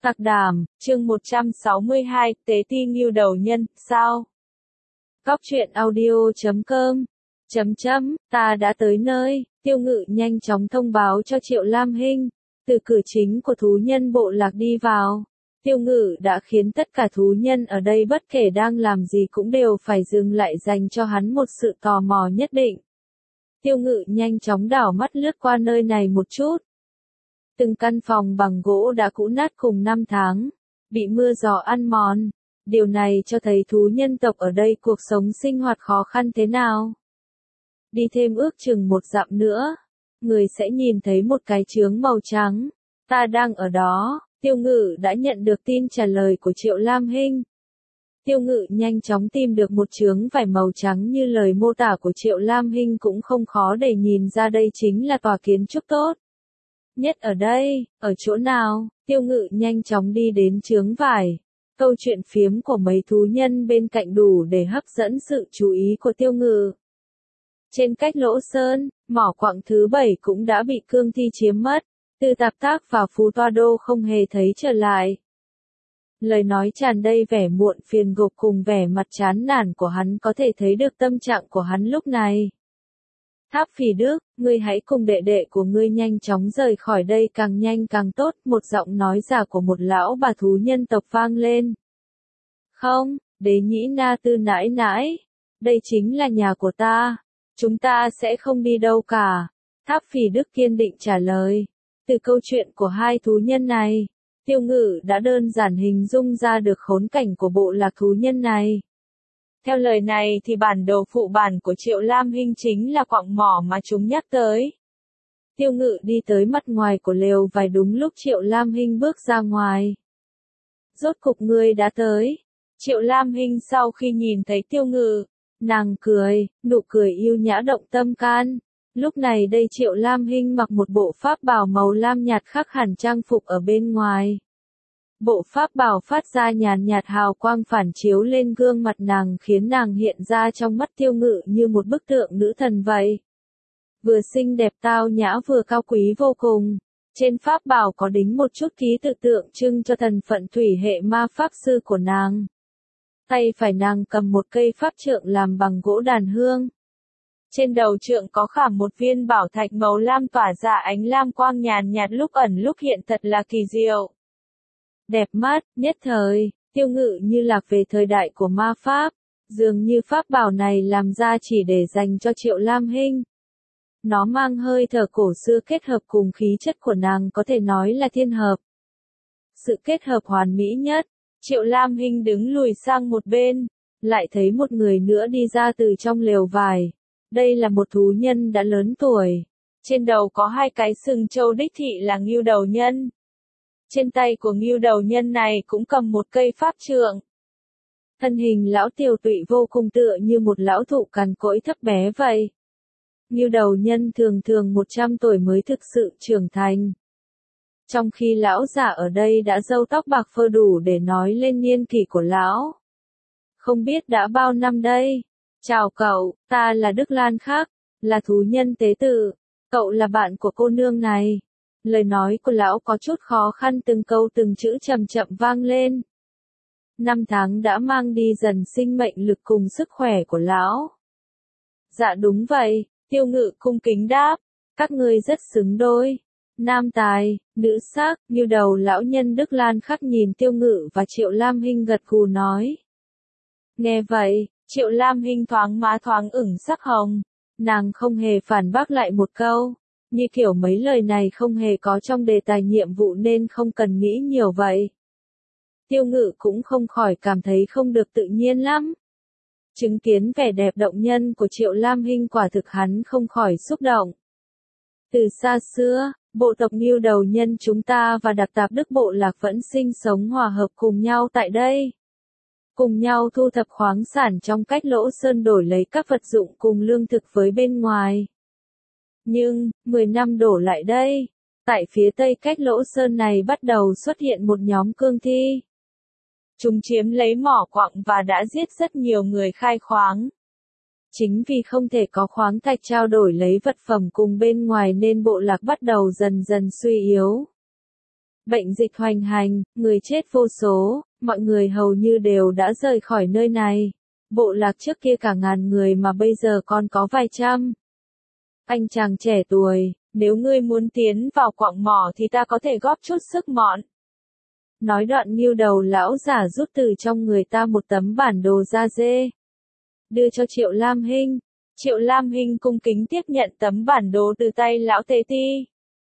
Tạc Đàm, chương 162, Tế Ti Ngưu Đầu Nhân, sao? Góc truyện audio.com. Ta đã tới nơi, Tiêu Ngự nhanh chóng thông báo cho Triệu Lam Hinh. Từ cửa chính của thú nhân bộ lạc đi vào, Tiêu Ngự đã khiến tất cả thú nhân ở đây bất kể đang làm gì cũng đều phải dừng lại dành cho hắn một sự tò mò nhất định. Tiêu Ngự nhanh chóng đảo mắt lướt qua nơi này một chút. Từng căn phòng bằng gỗ đã cũ nát cùng năm tháng, bị mưa gió ăn mòn. Điều này cho thấy thú nhân tộc ở đây cuộc sống sinh hoạt khó khăn thế nào. Đi thêm ước chừng một dặm nữa, người sẽ nhìn thấy một cái chướng màu trắng. Ta đang ở đó, Tiêu Ngự đã nhận được tin trả lời của Triệu Lam Hinh. Tiêu Ngự nhanh chóng tìm được một chướng vải màu trắng như lời mô tả của Triệu Lam Hinh, cũng không khó để nhìn ra đây chính là tòa kiến trúc tốt nhất ở đây. Ở chỗ nào? Tiêu Ngự nhanh chóng đi đến chướng vải. Câu chuyện phiếm của mấy thú nhân bên cạnh đủ để hấp dẫn sự chú ý của Tiêu Ngự. Trên cách Lỗ Sơn, mỏ quặng thứ 7 cũng đã bị cương thi chiếm mất. Từ Tạp Tác và Phú Toa Đô không hề thấy trở lại. Lời nói tràn đầy vẻ muộn phiền gục cùng vẻ mặt chán nản của hắn có thể thấy được tâm trạng của hắn lúc này. Tháp Phỉ Đức, ngươi hãy cùng đệ đệ của ngươi nhanh chóng rời khỏi đây, càng nhanh càng tốt, một giọng nói già của một lão bà thú nhân tộc vang lên. Không, Đế Nhĩ Na Tư nãi nãi, đây chính là nhà của ta, chúng ta sẽ không đi đâu cả. Tháp Phỉ Đức kiên định trả lời. Từ câu chuyện của hai thú nhân này, Tiêu Ngự đã đơn giản hình dung ra được khốn cảnh của bộ lạc thú nhân này. Theo lời này thì bản đồ phụ bản của Triệu Lam Hinh chính là quặng mỏ mà chúng nhắc tới. Tiêu Ngự đi tới mặt ngoài của lều vải đúng lúc Triệu Lam Hinh bước ra ngoài. Rốt cục ngươi đã tới. Triệu Lam Hinh sau khi nhìn thấy Tiêu Ngự, nàng cười, nụ cười yêu nhã động tâm can. Lúc này đây Triệu Lam Hinh mặc một bộ pháp bào màu lam nhạt khác hẳn trang phục ở bên ngoài. Bộ pháp bào phát ra nhàn nhạt hào quang phản chiếu lên gương mặt nàng, khiến nàng hiện ra trong mắt Tiêu Ngự như một bức tượng nữ thần vậy. Vừa xinh đẹp tao nhã vừa cao quý vô cùng. Trên pháp bào có đính một chút ký tự tượng trưng cho thần phận thủy hệ ma pháp sư của nàng. Tay phải nàng cầm một cây pháp trượng làm bằng gỗ đàn hương. Trên đầu trượng có khảm một viên bảo thạch màu lam tỏa ra ánh lam quang nhàn nhạt lúc ẩn lúc hiện, thật là kỳ diệu. Đẹp mắt, nhất thời, Tiêu Ngự như lạc về thời đại của ma pháp. Dường như pháp bảo này làm ra chỉ để dành cho Triệu Lam Hinh. Nó mang hơi thở cổ xưa kết hợp cùng khí chất của nàng, có thể nói là thiên hợp. Sự kết hợp hoàn mỹ nhất. Triệu Lam Hinh đứng lùi sang một bên, lại thấy một người nữa đi ra từ trong lều vải. Đây là một thú nhân đã lớn tuổi. Trên đầu có hai cái sừng trâu đích thị là ngưu đầu nhân. Trên tay của ngưu đầu nhân này cũng cầm một cây pháp trượng. Thân hình lão tiều tụy vô cùng, tựa như một lão thụ cằn cỗi thấp bé vậy. Ngưu đầu nhân thường thường 100 tuổi mới thực sự trưởng thành. Trong khi lão già ở đây đã râu tóc bạc phơ đủ để nói lên niên kỷ của lão. Không biết đã bao năm đây. Chào cậu, ta là Đức Lan Khắc, là thú nhân tế tự. Cậu là bạn của cô nương này. Lời nói của lão có chút khó khăn, từng câu từng chữ chậm chậm vang lên. Năm tháng đã mang đi dần sinh mệnh lực cùng sức khỏe của lão. Dạ đúng vậy, Tiêu Ngự cung kính đáp. Các ngươi rất xứng đôi. Nam tài, nữ sắc, như đầu lão nhân Đức Lan Khắc nhìn Tiêu Ngự và Triệu Lam Hinh gật gù nói. Nghe vậy, Triệu Lam Hinh thoáng má thoáng ửng sắc hồng. Nàng không hề phản bác lại một câu. Như kiểu mấy lời này không hề có trong đề tài nhiệm vụ nên không cần nghĩ nhiều vậy. Tiêu Ngự cũng không khỏi cảm thấy không được tự nhiên lắm. Chứng kiến vẻ đẹp động nhân của Triệu Lam Hinh, quả thực hắn không khỏi xúc động. Từ xa xưa, bộ tộc Ngưu Đầu Nhân chúng ta và Đặc Tạp Đức bộ lạc vẫn sinh sống hòa hợp cùng nhau tại đây. Cùng nhau thu thập khoáng sản trong cách Lỗ Sơn, đổi lấy các vật dụng cùng lương thực với bên ngoài. Nhưng, 10 năm đổ lại đây, tại phía tây cách Lỗ Sơn này bắt đầu xuất hiện một nhóm cương thi. Chúng chiếm lấy mỏ quặng và đã giết rất nhiều người khai khoáng. Chính vì không thể có khoáng thạch trao đổi lấy vật phẩm cùng bên ngoài nên bộ lạc bắt đầu dần dần suy yếu. Bệnh dịch hoành hành, người chết vô số, mọi người hầu như đều đã rời khỏi nơi này. Bộ lạc trước kia cả ngàn người mà bây giờ còn có vài trăm. Anh chàng trẻ tuổi, nếu ngươi muốn tiến vào quặng mỏ thì ta có thể góp chút sức mọn. Nói đoạn Ngưu Đầu lão giả rút từ trong người ta một tấm bản đồ da dê. Đưa cho Triệu Lam Hinh. Triệu Lam Hinh cung kính tiếp nhận tấm bản đồ từ tay lão Tế Ti.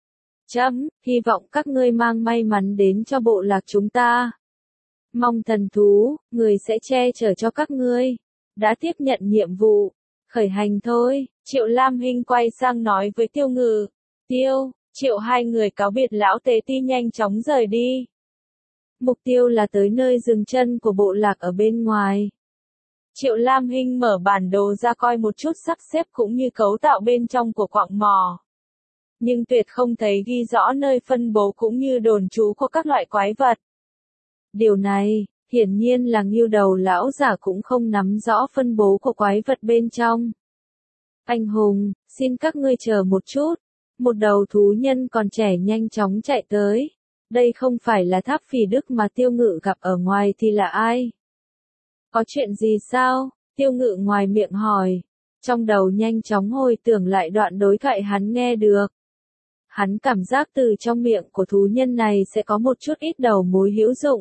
Hy vọng các ngươi mang may mắn đến cho bộ lạc chúng ta. Mong thần thú, người sẽ che chở cho các ngươi. Đã tiếp nhận nhiệm vụ. Khởi hành thôi. Triệu Lam Hinh quay sang nói với Tiêu Ngự. Tiêu, Triệu hai người cáo biệt lão Tế Ti nhanh chóng rời đi. Mục tiêu là tới nơi dừng chân của bộ lạc ở bên ngoài. Triệu Lam Hinh mở bản đồ ra coi một chút sắp xếp cũng như cấu tạo bên trong của quặng mỏ. Nhưng tuyệt không thấy ghi rõ nơi phân bố cũng như đồn trú của các loại quái vật. Điều này, hiển nhiên là Ngưu Đầu lão giả cũng không nắm rõ phân bố của quái vật bên trong. Anh hùng, xin các ngươi chờ một chút. Một đầu thú nhân còn trẻ nhanh chóng chạy tới. Đây không phải là Tháp Phỉ Đức mà Tiêu Ngự gặp ở ngoài thì là ai? Có chuyện gì sao? Tiêu Ngự ngoài miệng hỏi. Trong đầu nhanh chóng hồi tưởng lại đoạn đối thoại hắn nghe được. Hắn cảm giác từ trong miệng của thú nhân này sẽ có một chút ít đầu mối hữu dụng.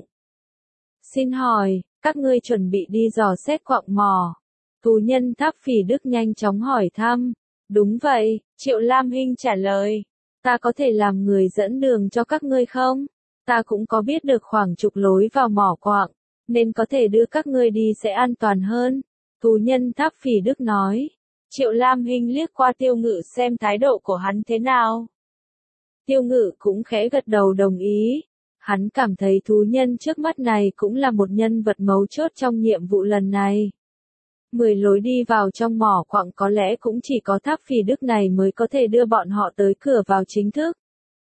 Xin hỏi, các ngươi chuẩn bị đi dò xét quặng mỏ. Thú nhân Tháp Phỉ Đức nhanh chóng hỏi thăm. Đúng vậy, Triệu Lam Hinh trả lời. Ta có thể làm người dẫn đường cho các ngươi không? Ta cũng có biết được khoảng chục lối vào mỏ quặng, nên có thể đưa các ngươi đi sẽ an toàn hơn. Thú nhân Tháp Phỉ Đức nói. Triệu Lam Hinh liếc qua Tiêu Ngự xem thái độ của hắn thế nào. Tiêu Ngự cũng khẽ gật đầu đồng ý. Hắn cảm thấy thú nhân trước mắt này cũng là một nhân vật mấu chốt trong nhiệm vụ lần này. 10 lối đi vào trong mỏ quặng có lẽ cũng chỉ có Tháp Phỉ Đức này mới có thể đưa bọn họ tới cửa vào chính thức.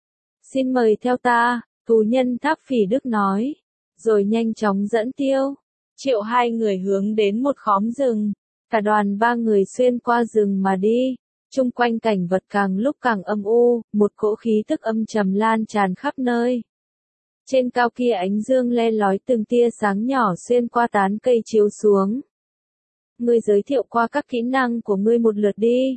Xin mời theo ta, thú nhân Tháp Phỉ Đức nói. Rồi nhanh chóng dẫn Tiêu, Triệu hai người hướng đến một khóm rừng. Cả đoàn 3 người xuyên qua rừng mà đi. Chung quanh cảnh vật càng lúc càng âm u, một cỗ khí tức âm trầm lan tràn khắp nơi. Trên cao kia ánh dương le lói từng tia sáng nhỏ xuyên qua tán cây chiếu xuống. Ngươi giới thiệu qua các kỹ năng của ngươi một lượt đi.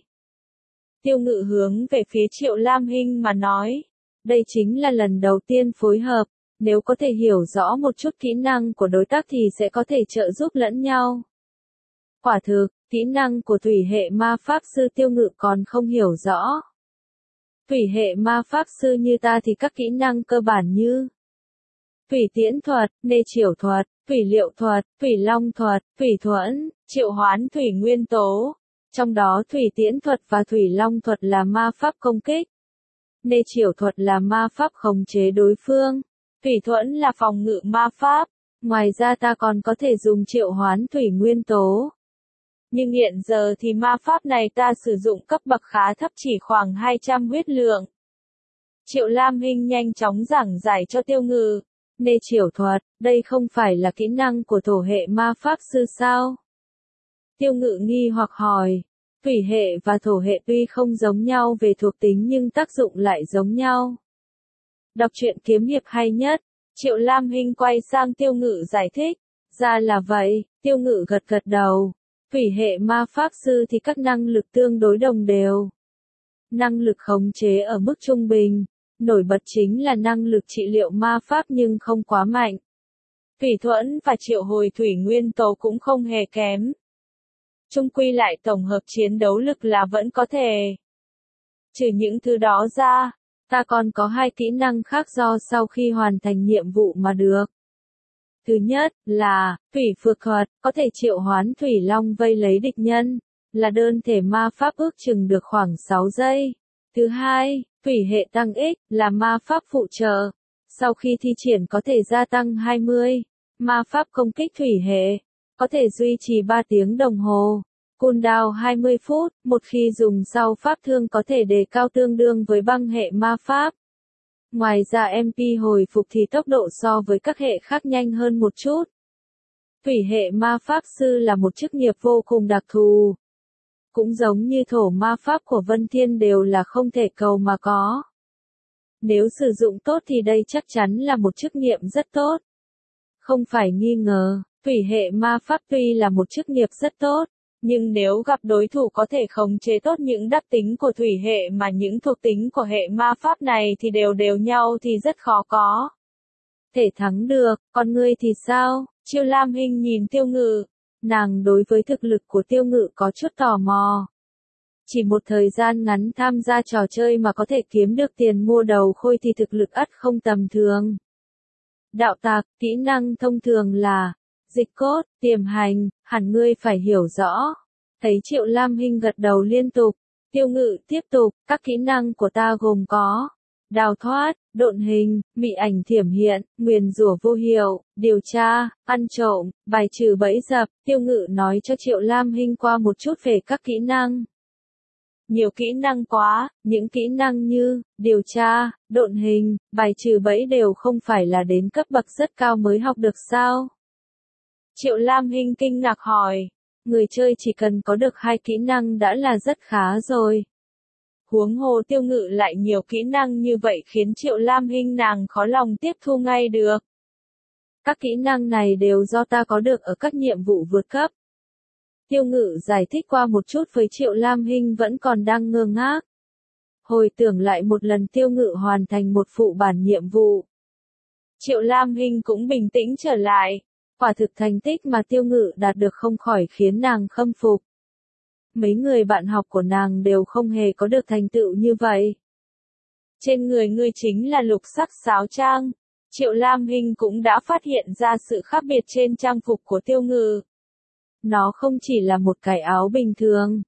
Tiêu Ngự hướng về phía Triệu Lam Hinh mà nói. Đây chính là lần đầu tiên phối hợp, nếu có thể hiểu rõ một chút kỹ năng của đối tác thì sẽ có thể trợ giúp lẫn nhau. Quả thực, kỹ năng của thủy hệ ma pháp sư Tiêu Ngự còn không hiểu rõ. Thủy hệ ma pháp sư như ta thì các kỹ năng cơ bản như thủy tiễn thuật, nê chiểu thuật, thủy liệu thuật, thủy long thuật, thủy thuẫn, triệu hoán thủy nguyên tố. Trong đó thủy tiễn thuật và thủy long thuật là ma pháp công kích. Nê chiểu thuật là ma pháp khống chế đối phương. Thủy thuẫn là phòng ngự ma pháp. Ngoài ra ta còn có thể dùng triệu hoán thủy nguyên tố. Nhưng hiện giờ thì ma pháp này ta sử dụng cấp bậc khá thấp chỉ khoảng 200 huyết lượng. Triệu Lam Hinh nhanh chóng giảng giải cho Tiêu Ngự. Nê chiểu thuật, đây không phải là kỹ năng của thổ hệ ma pháp sư sao? Tiêu Ngự nghi hoặc hỏi. Thủy hệ và thổ hệ tuy không giống nhau về thuộc tính nhưng tác dụng lại giống nhau. Đọc truyện kiếm hiệp hay nhất. Triệu Lam Hinh quay sang Tiêu Ngự giải thích. Ra là vậy, Tiêu Ngự gật gật đầu. Thủy hệ ma pháp sư thì các năng lực tương đối đồng đều. Năng lực khống chế ở mức trung bình. Nổi bật chính là năng lực trị liệu ma pháp nhưng không quá mạnh. Thủy thuẫn và triệu hồi thủy nguyên tố cũng không hề kém. Chung quy lại tổng hợp chiến đấu lực là vẫn có thể. Trừ những thứ đó ra, ta còn có 2 kỹ năng khác do sau khi hoàn thành nhiệm vụ mà được. Thứ nhất là thủy phược thuật, có thể triệu hoán thủy long vây lấy địch nhân, là đơn thể ma pháp ước chừng được khoảng 6 giây. Thứ hai, thủy hệ tăng ích, là ma pháp phụ trợ. Sau khi thi triển có thể gia tăng 20. Ma pháp công kích thủy hệ, có thể duy trì 3 tiếng đồng hồ. Cooldown 20 phút, một khi dùng sau pháp thương có thể đề cao tương đương với băng hệ ma pháp. Ngoài ra MP hồi phục thì tốc độ so với các hệ khác nhanh hơn một chút. Thủy hệ ma pháp sư là một chức nghiệp vô cùng đặc thù. Cũng giống như thổ ma pháp của Vân Thiên đều là không thể cầu mà có. Nếu sử dụng tốt thì đây chắc chắn là một chức nghiệp rất tốt. Không phải nghi ngờ, thủy hệ ma pháp tuy là một chức nghiệp rất tốt, nhưng nếu gặp đối thủ có thể khống chế tốt những đặc tính của thủy hệ mà những thuộc tính của hệ ma pháp này thì đều đều nhau thì rất khó có thể thắng được. Còn ngươi thì sao? Triệu Lam Hinh nhìn Tiêu Ngự. Nàng đối với thực lực của Tiêu Ngự có chút tò mò. Chỉ một thời gian ngắn tham gia trò chơi mà có thể kiếm được tiền mua đầu khôi thì thực lực ắt không tầm thường. Đạo tạc, kỹ năng thông thường là dịch cốt, tiềm hành, hẳn ngươi phải hiểu rõ. Thấy Triệu Lam Hinh gật đầu liên tục, Tiêu Ngự tiếp tục, các kỹ năng của ta gồm có đào thoát, độn hình, mị ảnh thiểm hiện, nguyền rủa vô hiệu, điều tra, ăn trộm, bài trừ bẫy dập. Tiêu Ngự nói cho Triệu Lam Hinh qua một chút về các kỹ năng. Nhiều kỹ năng quá, những kỹ năng như điều tra, độn hình, bài trừ bẫy đều không phải là đến cấp bậc rất cao mới học được sao? Triệu Lam Hinh kinh ngạc hỏi, người chơi chỉ cần có được 2 kỹ năng đã là rất khá rồi. Huống hồ Tiêu Ngự lại nhiều kỹ năng như vậy khiến Triệu Lam Hinh nàng khó lòng tiếp thu ngay được. Các kỹ năng này đều do ta có được ở các nhiệm vụ vượt cấp. Tiêu Ngự giải thích qua một chút với Triệu Lam Hinh vẫn còn đang ngơ ngác. Hồi tưởng lại một lần Tiêu Ngự hoàn thành một phụ bản nhiệm vụ. Triệu Lam Hinh cũng bình tĩnh trở lại. Quả thực thành tích mà Tiêu Ngự đạt được không khỏi khiến nàng khâm phục. Mấy người bạn học của nàng đều không hề có được thành tựu như vậy. Trên người ngươi chính là lục sắc sáo trang. Triệu Lam Hinh cũng đã phát hiện ra sự khác biệt trên trang phục của Tiêu Ngự. Nó không chỉ là một cái áo bình thường.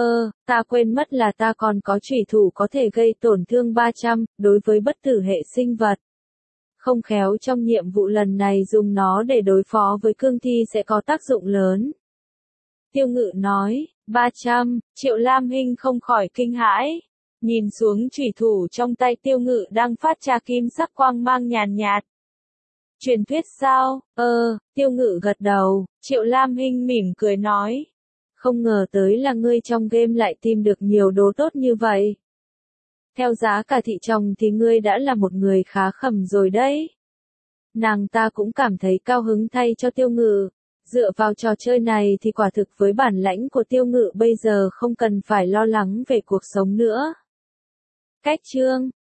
Ta quên mất là ta còn có chủy thủ có thể gây tổn thương 300, đối với bất tử hệ sinh vật. Không khéo trong nhiệm vụ lần này dùng nó để đối phó với cương thi sẽ có tác dụng lớn. Tiêu Ngự nói, 300, Triệu Lam Hinh không khỏi kinh hãi. Nhìn xuống chủy thủ trong tay Tiêu Ngự đang phát ra kim sắc quang mang nhàn nhạt. Truyền thuyết sao? Tiêu Ngự gật đầu, Triệu Lam Hinh mỉm cười nói. Không ngờ tới là ngươi trong game lại tìm được nhiều đồ tốt như vậy. Theo giá cả thị trường thì ngươi đã là một người khá khẩm rồi đấy. Nàng ta cũng cảm thấy cao hứng thay cho Tiêu Ngự. Dựa vào trò chơi này thì quả thực với bản lãnh của Tiêu Ngự bây giờ không cần phải lo lắng về cuộc sống nữa. Cách chương